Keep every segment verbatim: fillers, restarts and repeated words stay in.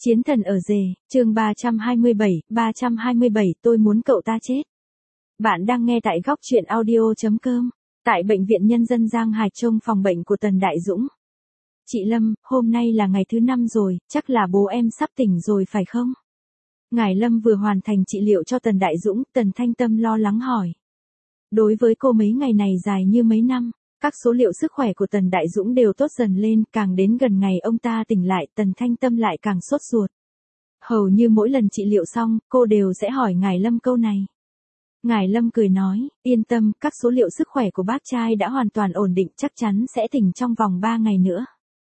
Chiến thần ở rể, chương ba trăm hai mươi bảy, ba trăm hai mươi bảy tôi muốn cậu ta chết. Bạn đang nghe tại góc truyện audio.com, tại Bệnh viện Nhân dân Giang Hải trong phòng bệnh của Tần Đại Dũng. Chị Lâm, hôm nay là ngày thứ năm rồi, chắc là bố em sắp tỉnh rồi phải không? Ngài Lâm vừa hoàn thành trị liệu cho Tần Đại Dũng, Tần Thanh Tâm lo lắng hỏi. Đối với cô mấy ngày này dài như mấy năm, các số liệu sức khỏe của Tần Đại Dũng đều tốt dần lên, càng đến gần ngày ông ta tỉnh lại, Tần Thanh Tâm lại càng sốt ruột. Hầu như mỗi lần trị liệu xong, cô đều sẽ hỏi Ngài Lâm câu này. Ngài Lâm cười nói, yên tâm, các số liệu sức khỏe của bác trai đã hoàn toàn ổn định, chắc chắn sẽ tỉnh trong vòng ba ngày nữa.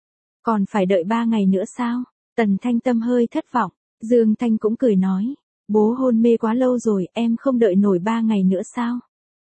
Còn phải đợi ba ngày nữa sao? Tần Thanh Tâm hơi thất vọng. Dương Thanh cũng cười nói, bố hôn mê quá lâu rồi, em không đợi nổi ba ngày nữa sao?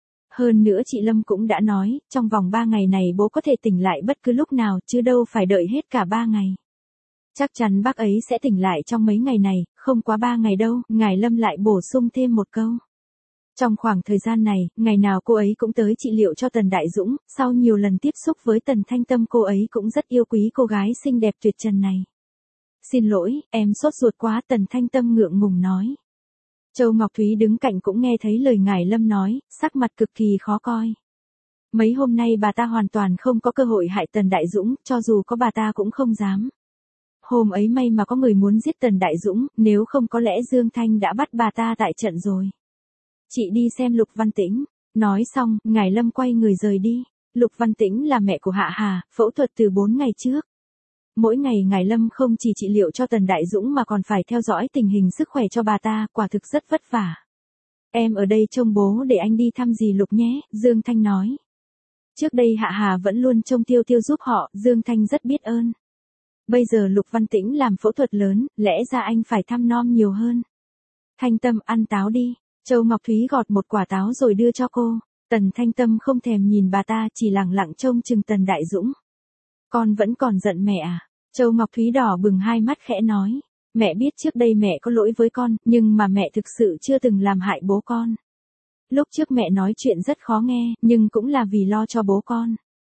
Hơn nữa chị Lâm cũng đã nói, trong vòng ba ngày này bố có thể tỉnh lại bất cứ lúc nào, chứ đâu phải đợi hết cả ba ngày. Chắc chắn bác ấy sẽ tỉnh lại trong mấy ngày này, không quá ba ngày đâu, Ngài Lâm lại bổ sung thêm một câu. Trong khoảng thời gian này, ngày nào cô ấy cũng tới trị liệu cho Tần Đại Dũng, sau nhiều lần tiếp xúc với Tần Thanh Tâm cô ấy cũng rất yêu quý cô gái xinh đẹp tuyệt trần này. Xin lỗi, em sốt ruột quá, Tần Thanh Tâm ngượng ngùng nói. Châu Ngọc Thúy đứng cạnh cũng nghe thấy lời Ngài Lâm nói, sắc mặt cực kỳ khó coi. Mấy hôm nay bà ta hoàn toàn không có cơ hội hại Tần Đại Dũng, cho dù có bà ta cũng không dám. Hôm ấy may mà có người muốn giết Tần Đại Dũng, nếu không có lẽ Dương Thanh đã bắt bà ta tại trận rồi. Chị đi xem Lục Văn Tĩnh. Nói xong, Ngài Lâm quay người rời đi. Lục Văn Tĩnh là mẹ của Hạ Hà, phẫu thuật từ bốn ngày trước. Mỗi ngày Ngài Lâm không chỉ trị liệu cho Tần Đại Dũng mà còn phải theo dõi tình hình sức khỏe cho bà ta, quả thực rất vất vả. Em ở đây trông bố để anh đi thăm dì Lục nhé, Dương Thanh nói. Trước đây Hạ Hà vẫn luôn trông Tiêu Tiêu giúp họ, Dương Thanh rất biết ơn. Bây giờ Lục Văn Tĩnh làm phẫu thuật lớn, lẽ ra anh phải thăm nom nhiều hơn. Thanh Tâm ăn táo đi. Châu Ngọc Thúy gọt một quả táo rồi đưa cho cô. Tần Thanh Tâm không thèm nhìn bà ta, chỉ lặng lặng trông chừng Tần Đại Dũng. Con vẫn còn giận mẹ à? Châu Ngọc Thúy đỏ bừng hai mắt khẽ nói. Mẹ biết trước đây mẹ có lỗi với con, nhưng mà mẹ thực sự chưa từng làm hại bố con. Lúc trước mẹ nói chuyện rất khó nghe, nhưng cũng là vì lo cho bố con.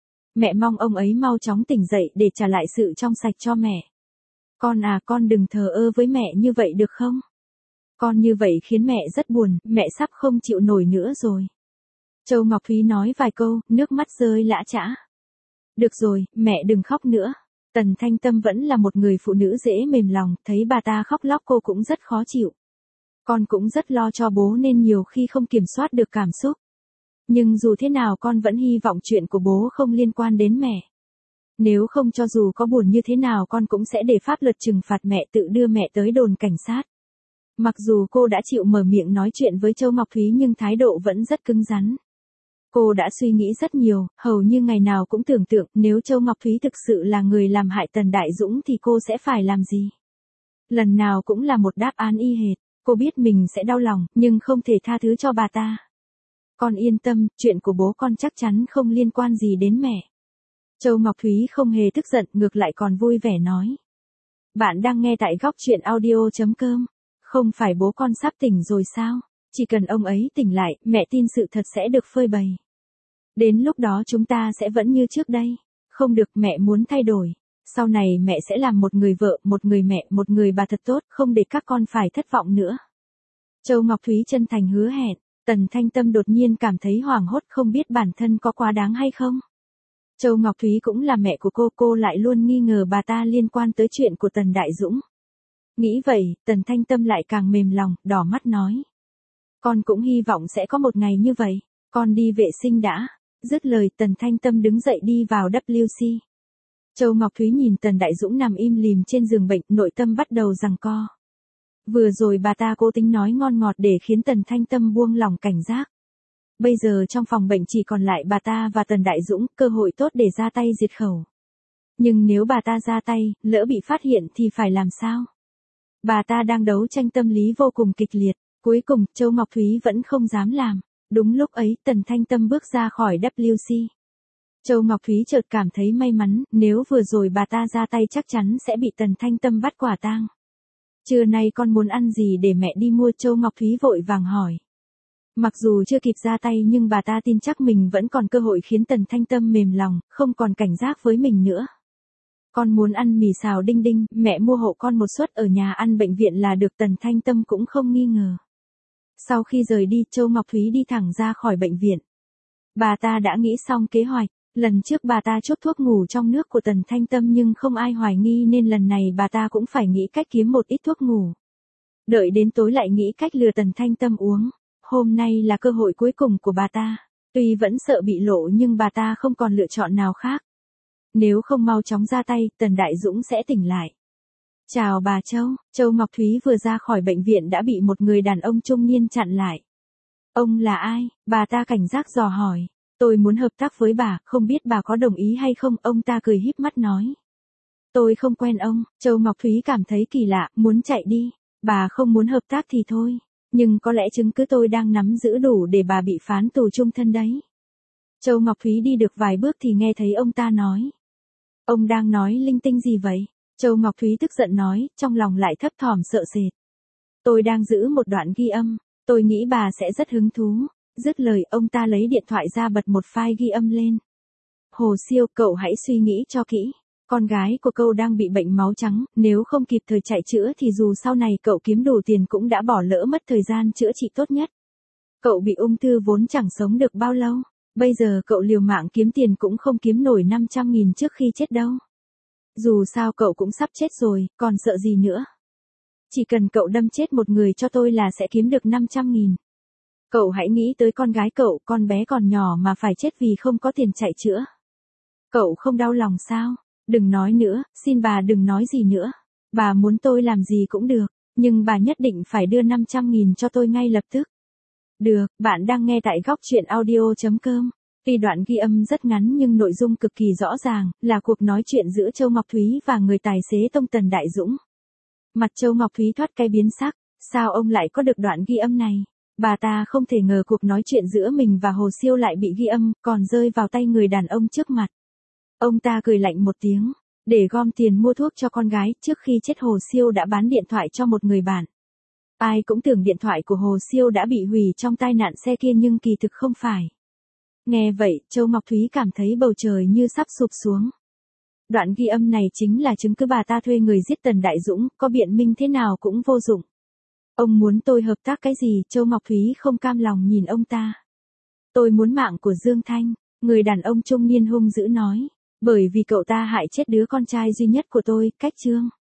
Mẹ mong ông ấy mau chóng tỉnh dậy để trả lại sự trong sạch cho mẹ. Con à, con đừng thờ ơ với mẹ như vậy được không? Con như vậy khiến mẹ rất buồn, mẹ sắp không chịu nổi nữa rồi. Châu Ngọc Thúy nói vài câu, nước mắt rơi lã chã. Được rồi, mẹ đừng khóc nữa. Tần Thanh Tâm vẫn là một người phụ nữ dễ mềm lòng, thấy bà ta khóc lóc cô cũng rất khó chịu. Con cũng rất lo cho bố nên nhiều khi không kiểm soát được cảm xúc. Nhưng dù thế nào con vẫn hy vọng chuyện của bố không liên quan đến mẹ. Nếu không cho dù có buồn như thế nào con cũng sẽ để pháp luật trừng phạt mẹ, tự đưa mẹ tới đồn cảnh sát. Mặc dù cô đã chịu mở miệng nói chuyện với Châu Ngọc Thúy nhưng thái độ vẫn rất cứng rắn. Cô đã suy nghĩ rất nhiều, hầu như ngày nào cũng tưởng tượng nếu Châu Ngọc Thúy thực sự là người làm hại Tần Đại Dũng thì cô sẽ phải làm gì. Lần nào cũng là một đáp án y hệt, cô biết mình sẽ đau lòng nhưng không thể tha thứ cho bà ta. Con yên tâm, chuyện của bố con chắc chắn không liên quan gì đến mẹ. Châu Ngọc Thúy không hề tức giận, ngược lại còn vui vẻ nói. Bạn đang nghe tại góc truyện audio.com. Không phải bố con sắp tỉnh rồi sao? Chỉ cần ông ấy tỉnh lại, mẹ tin sự thật sẽ được phơi bày. Đến lúc đó chúng ta sẽ vẫn như trước đây. Không được, mẹ muốn thay đổi. Sau này mẹ sẽ làm một người vợ, một người mẹ, một người bà thật tốt, không để các con phải thất vọng nữa. Châu Ngọc Thúy chân thành hứa hẹn. Tần Thanh Tâm đột nhiên cảm thấy hoảng hốt, không biết bản thân có quá đáng hay không. Châu Ngọc Thúy cũng là mẹ của cô, cô lại luôn nghi ngờ bà ta liên quan tới chuyện của Tần Đại Dũng. Nghĩ vậy, Tần Thanh Tâm lại càng mềm lòng, đỏ mắt nói. Con cũng hy vọng sẽ có một ngày như vậy, con đi vệ sinh đã. Dứt lời, Tần Thanh Tâm đứng dậy đi vào vê kép xê. Châu Ngọc Thúy nhìn Tần Đại Dũng nằm im lìm trên giường bệnh, nội tâm bắt đầu giằng co. Vừa rồi bà ta cố tính nói ngon ngọt để khiến Tần Thanh Tâm buông lỏng cảnh giác. Bây giờ trong phòng bệnh chỉ còn lại bà ta và Tần Đại Dũng, cơ hội tốt để ra tay diệt khẩu. Nhưng nếu bà ta ra tay, lỡ bị phát hiện thì phải làm sao? Bà ta đang đấu tranh tâm lý vô cùng kịch liệt, cuối cùng Châu Ngọc Thúy vẫn không dám làm. Đúng lúc ấy Tần Thanh Tâm bước ra khỏi vê kép xê. Châu Ngọc Thúy chợt cảm thấy may mắn, nếu vừa rồi bà ta ra tay chắc chắn sẽ bị Tần Thanh Tâm bắt quả tang. Trưa nay con muốn ăn gì để mẹ đi mua? Châu Ngọc Thúy vội vàng hỏi. Mặc dù chưa kịp ra tay nhưng bà ta tin chắc mình vẫn còn cơ hội khiến Tần Thanh Tâm mềm lòng, không còn cảnh giác với mình nữa. Con muốn ăn mì xào Đinh Đinh, mẹ mua hộ con một suất ở nhà ăn bệnh viện là được. Tần Thanh Tâm cũng không nghi ngờ. Sau khi rời đi, Châu Ngọc Thúy đi thẳng ra khỏi bệnh viện. Bà ta đã nghĩ xong kế hoạch. Lần trước bà ta chốt thuốc ngủ trong nước của Tần Thanh Tâm nhưng không ai hoài nghi nên lần này bà ta cũng phải nghĩ cách kiếm một ít thuốc ngủ. Đợi đến tối lại nghĩ cách lừa Tần Thanh Tâm uống. Hôm nay là cơ hội cuối cùng của bà ta. Tuy vẫn sợ bị lộ nhưng bà ta không còn lựa chọn nào khác. Nếu không mau chóng ra tay, Tần Đại Dũng sẽ tỉnh lại. Chào bà Châu. Châu Ngọc Thúy vừa ra khỏi bệnh viện đã bị một người đàn ông trung niên chặn lại. Ông là ai? Bà ta cảnh giác dò hỏi. Tôi muốn hợp tác với bà, không biết bà có đồng ý hay không? Ông ta cười híp mắt nói. Tôi không quen ông. Châu Ngọc Thúy cảm thấy kỳ lạ, muốn chạy đi. Bà không muốn hợp tác thì thôi. Nhưng có lẽ chứng cứ tôi đang nắm giữ đủ để bà bị phán tù chung thân đấy. Châu Ngọc Thúy đi được vài bước thì nghe thấy ông ta nói. Ông đang nói linh tinh gì vậy? Châu Ngọc Thúy tức giận nói, trong lòng lại thấp thỏm sợ sệt. Tôi đang giữ một đoạn ghi âm, tôi nghĩ bà sẽ rất hứng thú. Dứt lời, ông ta lấy điện thoại ra bật một file ghi âm lên. Hồ Siêu, cậu hãy suy nghĩ cho kỹ. Con gái của cậu đang bị bệnh máu trắng, nếu không kịp thời chạy chữa thì dù sau này cậu kiếm đủ tiền cũng đã bỏ lỡ mất thời gian chữa trị tốt nhất. Cậu bị ung thư vốn chẳng sống được bao lâu. Bây giờ cậu liều mạng kiếm tiền cũng không kiếm nổi năm trăm nghìn trước khi chết đâu. Dù sao cậu cũng sắp chết rồi, còn sợ gì nữa. Chỉ cần cậu đâm chết một người cho tôi là sẽ kiếm được năm trăm nghìn. Cậu hãy nghĩ tới con gái cậu, con bé còn nhỏ mà phải chết vì không có tiền chạy chữa. Cậu không đau lòng sao? Đừng nói nữa, xin bà đừng nói gì nữa. Bà muốn tôi làm gì cũng được, nhưng bà nhất định phải đưa năm trăm nghìn cho tôi ngay lập tức. Được, bạn đang nghe tại góc truyện audio chấm com. Tuy đoạn ghi âm rất ngắn nhưng nội dung cực kỳ rõ ràng, là cuộc nói chuyện giữa Châu Ngọc Thúy và người tài xế tông Tần Đại Dũng. Mặt Châu Ngọc Thúy thoát cái biến sắc, sao ông lại có được đoạn ghi âm này? Bà ta không thể ngờ cuộc nói chuyện giữa mình và Hồ Siêu lại bị ghi âm, còn rơi vào tay người đàn ông trước mặt. Ông ta cười lạnh một tiếng, để gom tiền mua thuốc cho con gái, trước khi chết Hồ Siêu đã bán điện thoại cho một người bạn. Ai cũng tưởng điện thoại của Hồ Siêu đã bị hủy trong tai nạn xe kia nhưng kỳ thực không phải. Nghe vậy, Châu Ngọc Thúy cảm thấy bầu trời như sắp sụp xuống. Đoạn ghi âm này chính là chứng cứ bà ta thuê người giết Tần Đại Dũng, có biện minh thế nào cũng vô dụng. Ông muốn tôi hợp tác cái gì? Châu Ngọc Thúy không cam lòng nhìn ông ta. Tôi muốn mạng của Dương Thanh, người đàn ông trung niên hung dữ nói. Bởi vì cậu ta hại chết đứa con trai duy nhất của tôi, Cách Trương.